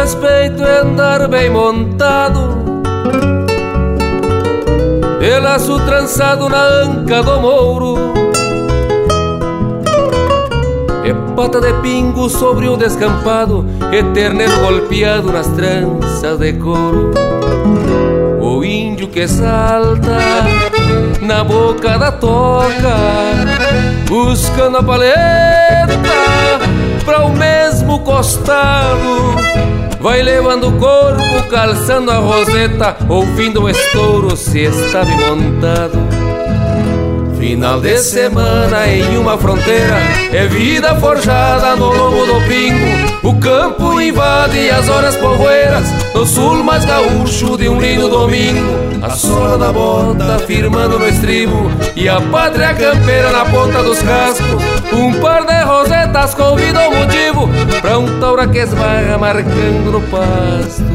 respeito é andar bem montado, e laço trançado na anca do mouro, e pata de pingo sobre o descampado, e terneiro golpeado nas tranças de couro. O índio que salta na boca da toca, buscando a paleta pra o mesmo costado, vai levando o corpo, calçando a roseta, ouvindo o estouro se está bem montado. Final de semana em uma fronteira, é vida forjada no lombo do pingo. O campo invade as horas povoeiras, no sul mais gaúcho de um lindo domingo. A sola da bota firmando no estribo, e a pátria campeira na ponta dos cascos. Um par de rosetas convida o motivo pra um taura que esbarra marcando no pasto.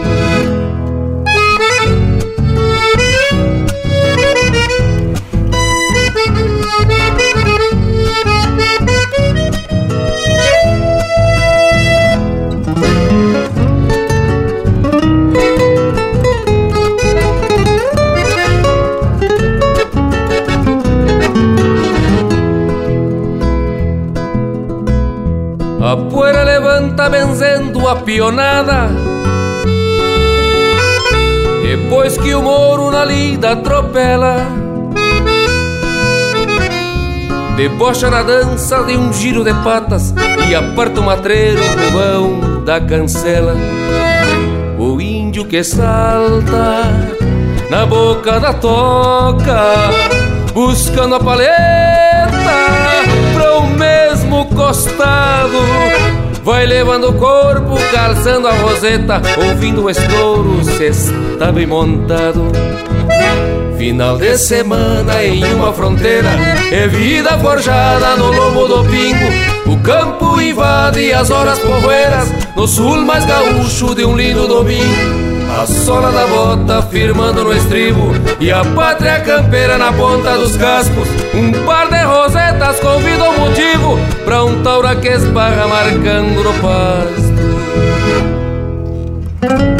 A poeira levanta benzendo a pionada, depois que o moro na lida atropela, debocha na dança de um giro de patas e aparta o matreiro no vão da cancela. O índio que salta na boca da toca, buscando a paleta pra o mesmo costado, vai levando o corpo, calçando a roseta, ouvindo o estouro se está bem montado. Final de semana em uma fronteira, é vida forjada no lombo do pingo. O campo invade as horas povoeiras, no sul mais gaúcho de um lindo domingo. A sola da bota firmando no estribo, e a pátria campeira na ponta dos cascos. Um par de rosetas convida o motivo pra um taura que esbarra marcando no pasto.